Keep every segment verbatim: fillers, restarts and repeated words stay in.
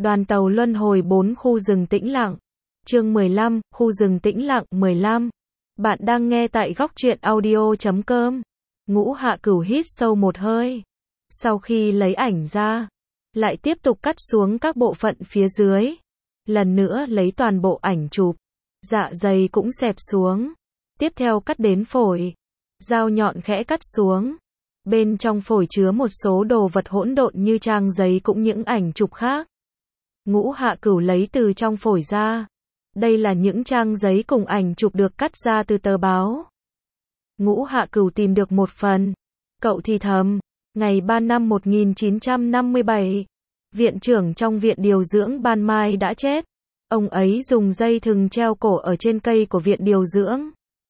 Đoàn tàu luân hồi bốn khu rừng tĩnh lặng. Chương mười lăm, khu rừng tĩnh lặng mười lăm. Bạn đang nghe tại góc truyện audio chấm com. Ngũ Hạ Cửu hít sâu một hơi. Sau khi lấy ảnh ra, lại tiếp tục cắt xuống các bộ phận phía dưới. Lần nữa lấy toàn bộ ảnh chụp. Dạ dày cũng xẹp xuống. Tiếp theo cắt đến phổi. Dao nhọn khẽ cắt xuống. Bên trong phổi chứa một số đồ vật hỗn độn như trang giấy cũng những ảnh chụp khác. Ngũ Hạ Cửu lấy từ trong phổi ra. Đây là những trang giấy cùng ảnh chụp được cắt ra từ tờ báo. Ngũ Hạ Cửu tìm được một phần. Cậu thì thầm, ngày ba năm một nghìn chín trăm năm mươi bảy, viện trưởng trong viện điều dưỡng Ban Mai đã chết. Ông ấy dùng dây thừng treo cổ ở trên cây của viện điều dưỡng.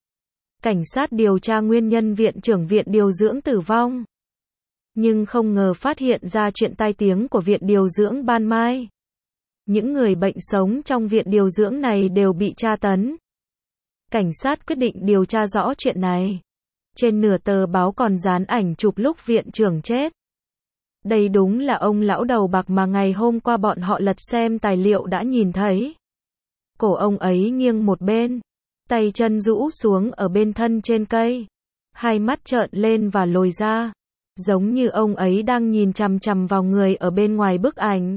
Cảnh sát điều tra nguyên nhân viện trưởng viện điều dưỡng tử vong. Nhưng không ngờ phát hiện ra chuyện tai tiếng của viện điều dưỡng Ban Mai. Những người bệnh sống trong viện điều dưỡng này đều bị tra tấn. Cảnh sát quyết định điều tra rõ chuyện này. Trên nửa tờ báo còn dán ảnh chụp lúc viện trưởng chết. Đây đúng là ông lão đầu bạc mà ngày hôm qua bọn họ lật xem tài liệu đã nhìn thấy. Cổ ông ấy nghiêng một bên, tay chân rũ xuống ở bên thân trên cây, hai mắt trợn lên và lồi ra, giống như ông ấy đang nhìn chằm chằm vào người ở bên ngoài bức ảnh.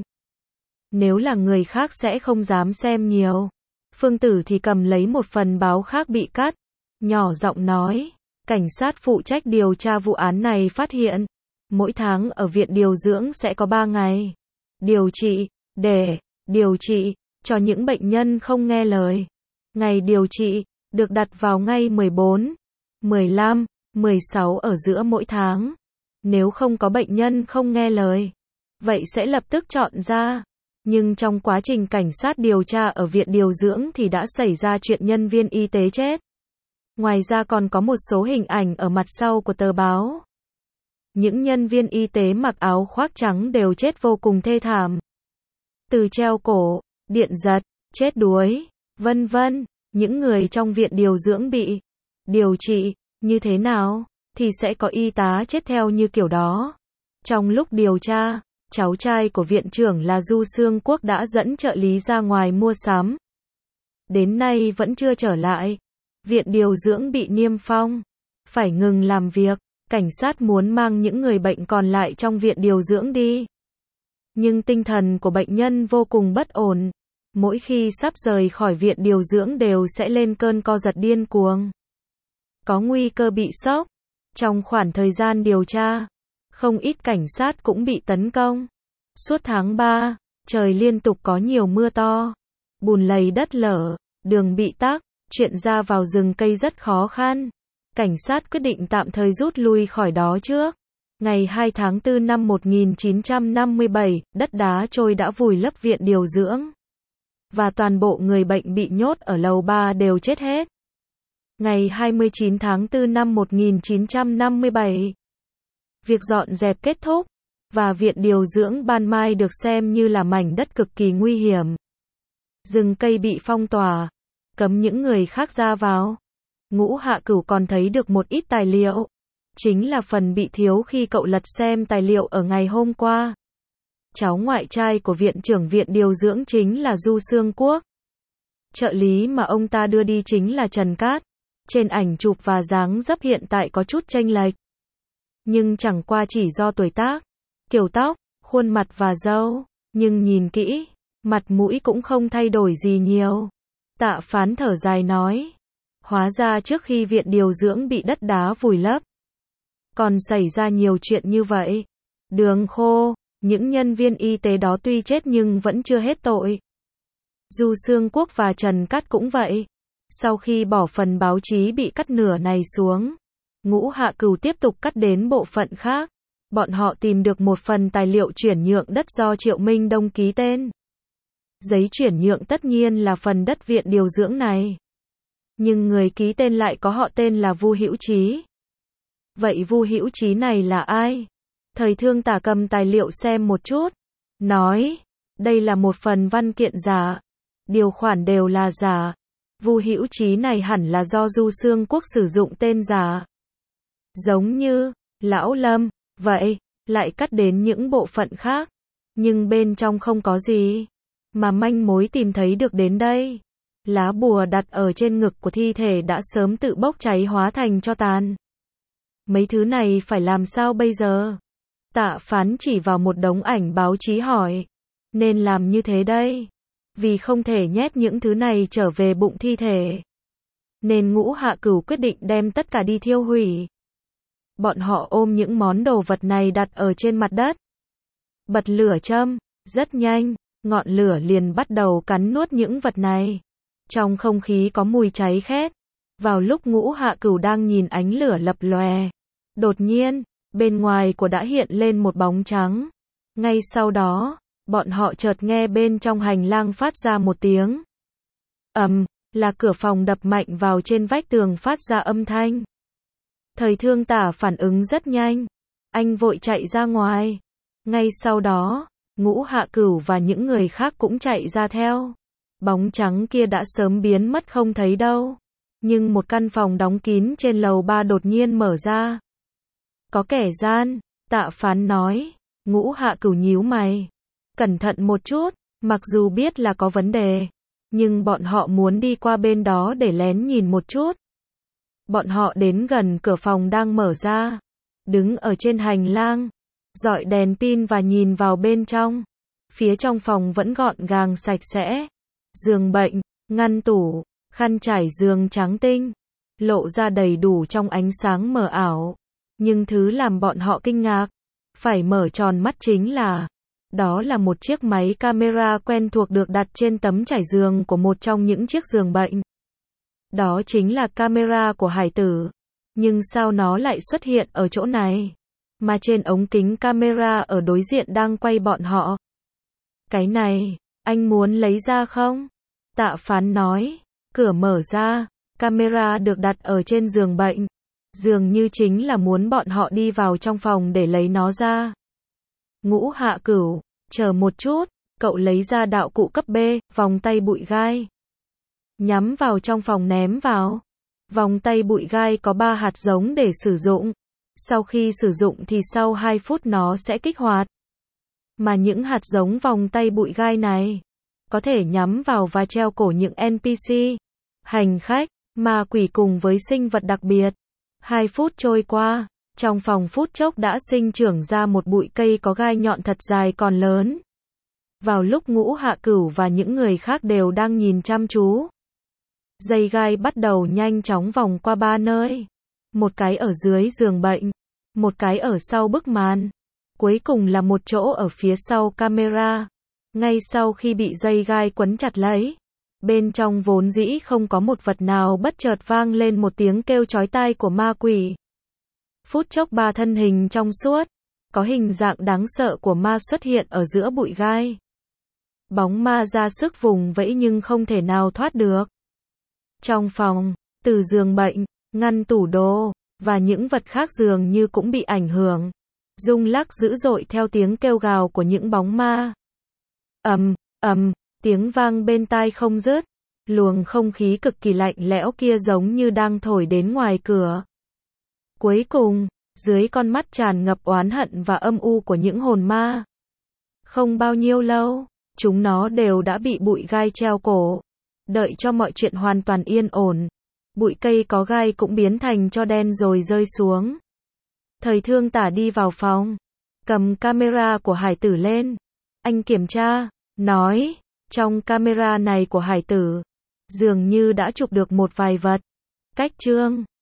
Nếu là người khác sẽ không dám xem nhiều. Phương Tử thì cầm lấy một phần báo khác bị cắt, nhỏ giọng nói, cảnh sát phụ trách điều tra vụ án này phát hiện, mỗi tháng ở viện điều dưỡng sẽ có ba ngày điều trị, để điều trị cho những bệnh nhân không nghe lời. Ngày điều trị được đặt vào ngày mười bốn, mười lăm, mười sáu ở giữa mỗi tháng. Nếu không có bệnh nhân không nghe lời, vậy sẽ lập tức chọn ra. Nhưng trong quá trình cảnh sát điều tra ở viện điều dưỡng thì đã xảy ra chuyện nhân viên y tế chết. Ngoài ra còn có một số hình ảnh ở mặt sau của tờ báo. Những nhân viên y tế mặc áo khoác trắng đều chết vô cùng thê thảm. Từ treo cổ, điện giật, chết đuối, vân vân. Những người trong viện điều dưỡng bị điều trị như thế nào thì sẽ có y tá chết theo như kiểu đó. Trong lúc điều tra, cháu trai của viện trưởng là Du Xương Quốc đã dẫn trợ lý ra ngoài mua sắm. Đến nay vẫn chưa trở lại. Viện điều dưỡng bị niêm phong, phải ngừng làm việc. Cảnh sát muốn mang những người bệnh còn lại trong viện điều dưỡng đi. Nhưng tinh thần của bệnh nhân vô cùng bất ổn. Mỗi khi sắp rời khỏi viện điều dưỡng đều sẽ lên cơn co giật điên cuồng. Có nguy cơ bị sốc. Trong khoảng thời gian điều tra, không ít cảnh sát cũng bị tấn công. Suốt tháng ba, trời liên tục có nhiều mưa to. Bùn lầy đất lở, đường bị tắc, chuyện ra vào rừng cây rất khó khăn. Cảnh sát quyết định tạm thời rút lui khỏi đó trước. Ngày hai tháng tư năm một nghìn chín trăm năm mươi bảy, đất đá trôi đã vùi lấp viện điều dưỡng. Và toàn bộ người bệnh bị nhốt ở lầu ba đều chết hết. Ngày hai mươi chín tháng tư năm một nghìn chín trăm năm mươi bảy, việc dọn dẹp kết thúc, và viện điều dưỡng Ban Mai được xem như là mảnh đất cực kỳ nguy hiểm. Rừng cây bị phong tỏa, cấm những người khác ra vào. Ngũ Hạ Cửu còn thấy được một ít tài liệu. Chính là phần bị thiếu khi cậu lật xem tài liệu ở ngày hôm qua. Cháu ngoại trai của viện trưởng viện điều dưỡng chính là Du Xương Quốc. Trợ lý mà ông ta đưa đi chính là Trần Cát. Trên ảnh chụp và dáng dấp hiện tại có chút chênh lệch. Nhưng chẳng qua chỉ do tuổi tác, kiểu tóc, khuôn mặt và râu. Nhưng nhìn kỹ, mặt mũi cũng không thay đổi gì nhiều. Tạ Phán thở dài nói. Hóa ra trước khi viện điều dưỡng bị đất đá vùi lấp, còn xảy ra nhiều chuyện như vậy. Đường khô, những nhân viên y tế đó tuy chết nhưng vẫn chưa hết tội. Du Xương Quốc và Trần Cát cũng vậy. Sau khi bỏ phần báo chí bị cắt nửa này xuống, Ngũ Hạ Cửu tiếp tục cắt đến bộ phận khác. Bọn họ tìm được một phần tài liệu chuyển nhượng đất do Triệu Minh Đông ký tên. Giấy chuyển nhượng tất nhiên là phần đất viện điều dưỡng này. Nhưng người ký tên lại có họ tên là Vu Hữu Chí. Vậy Vu Hữu Chí này là ai? Thời Thương Tả cầm tài liệu xem một chút, nói, đây là một phần văn kiện giả, điều khoản đều là giả. Vu Hữu Chí này hẳn là do Du Xương Quốc sử dụng tên giả. Giống như Lão Lâm, vậy, lại cắt đến những bộ phận khác. Nhưng bên trong không có gì. Mà manh mối tìm thấy được đến đây. Lá bùa đặt ở trên ngực của thi thể đã sớm tự bốc cháy hóa thành tro tàn. Mấy thứ này phải làm sao bây giờ? Tạ Phán chỉ vào một đống ảnh báo chí hỏi. Nên làm như thế đây. Vì không thể nhét những thứ này trở về bụng thi thể. Nên Ngũ Hạ Cửu quyết định đem tất cả đi thiêu hủy. Bọn họ ôm những món đồ vật này đặt ở trên mặt đất. Bật lửa châm, rất nhanh, ngọn lửa liền bắt đầu cắn nuốt những vật này. Trong không khí có mùi cháy khét. Vào lúc Ngũ Hạ Cửu đang nhìn ánh lửa lập lòe, đột nhiên, bên ngoài của đã hiện lên một bóng trắng. Ngay sau đó, bọn họ chợt nghe bên trong hành lang phát ra một tiếng ầm, là cửa phòng đập mạnh vào trên vách tường phát ra âm thanh. Thời Thương Tả phản ứng rất nhanh, anh vội chạy ra ngoài. Ngay sau đó, Ngũ Hạ Cửu và những người khác cũng chạy ra theo. Bóng trắng kia đã sớm biến mất không thấy đâu. Nhưng một căn phòng đóng kín trên lầu ba đột nhiên mở ra. Có kẻ gian, Tạ Phán nói. Ngũ Hạ Cửu nhíu mày. Cẩn thận một chút, mặc dù biết là có vấn đề, nhưng bọn họ muốn đi qua bên đó để lén nhìn một chút. Bọn họ đến gần cửa phòng đang mở ra, đứng ở trên hành lang, dọi đèn pin và nhìn vào bên trong. Phía trong phòng vẫn gọn gàng sạch sẽ. Giường bệnh, ngăn tủ, khăn trải giường trắng tinh, lộ ra đầy đủ trong ánh sáng mờ ảo. Nhưng thứ làm bọn họ kinh ngạc, phải mở tròn mắt chính là, đó là một chiếc máy camera quen thuộc được đặt trên tấm trải giường của một trong những chiếc giường bệnh. Đó chính là camera của Hải Tử. Nhưng sao nó lại xuất hiện ở chỗ này? Mà trên ống kính camera ở đối diện đang quay bọn họ. Cái này, anh muốn lấy ra không? Tạ Phán nói. Cửa mở ra, camera được đặt ở trên giường bệnh. Dường như chính là muốn bọn họ đi vào trong phòng để lấy nó ra. Ngũ Hạ Cửu, chờ một chút, cậu lấy ra đạo cụ cấp B, vòng tay bụi gai. Nhắm vào trong phòng ném vào. Vòng tay bụi gai có ba hạt giống để sử dụng. Sau khi sử dụng thì sau hai phút nó sẽ kích hoạt. Mà những hạt giống vòng tay bụi gai này có thể nhắm vào và treo cổ những en pê xê, hành khách, ma quỷ cùng với sinh vật đặc biệt. Hai phút trôi qua, trong phòng phút chốc đã sinh trưởng ra một bụi cây có gai nhọn thật dài còn lớn. Vào lúc Ngũ Hạ Cửu và những người khác đều đang nhìn chăm chú, dây gai bắt đầu nhanh chóng vòng qua ba nơi. Một cái ở dưới giường bệnh, một cái ở sau bức màn, cuối cùng là một chỗ ở phía sau camera. Ngay sau khi bị dây gai quấn chặt lấy, bên trong vốn dĩ không có một vật nào, bất chợt vang lên một tiếng kêu chói tai của ma quỷ. Phút chốc ba thân hình trong suốt, có hình dạng đáng sợ của ma xuất hiện ở giữa bụi gai. Bóng ma ra sức vùng vẫy nhưng không thể nào thoát được. Trong phòng, từ giường bệnh, ngăn tủ đồ, và những vật khác dường như cũng bị ảnh hưởng, rung lắc dữ dội theo tiếng kêu gào của những bóng ma. Ầm, ầm, tiếng vang bên tai không dứt. Luồng không khí cực kỳ lạnh lẽo kia giống như đang thổi đến ngoài cửa. Cuối cùng, dưới con mắt tràn ngập oán hận và âm u của những hồn ma, không bao nhiêu lâu, chúng nó đều đã bị bụi gai treo cổ. Đợi cho mọi chuyện hoàn toàn yên ổn, bụi cây có gai cũng biến thành tro đen rồi rơi xuống. Thời Thương Tả đi vào phòng, cầm camera của Hải Tử lên. Anh kiểm tra, nói, trong camera này của Hải Tử, dường như đã chụp được một vài vật. Cách chương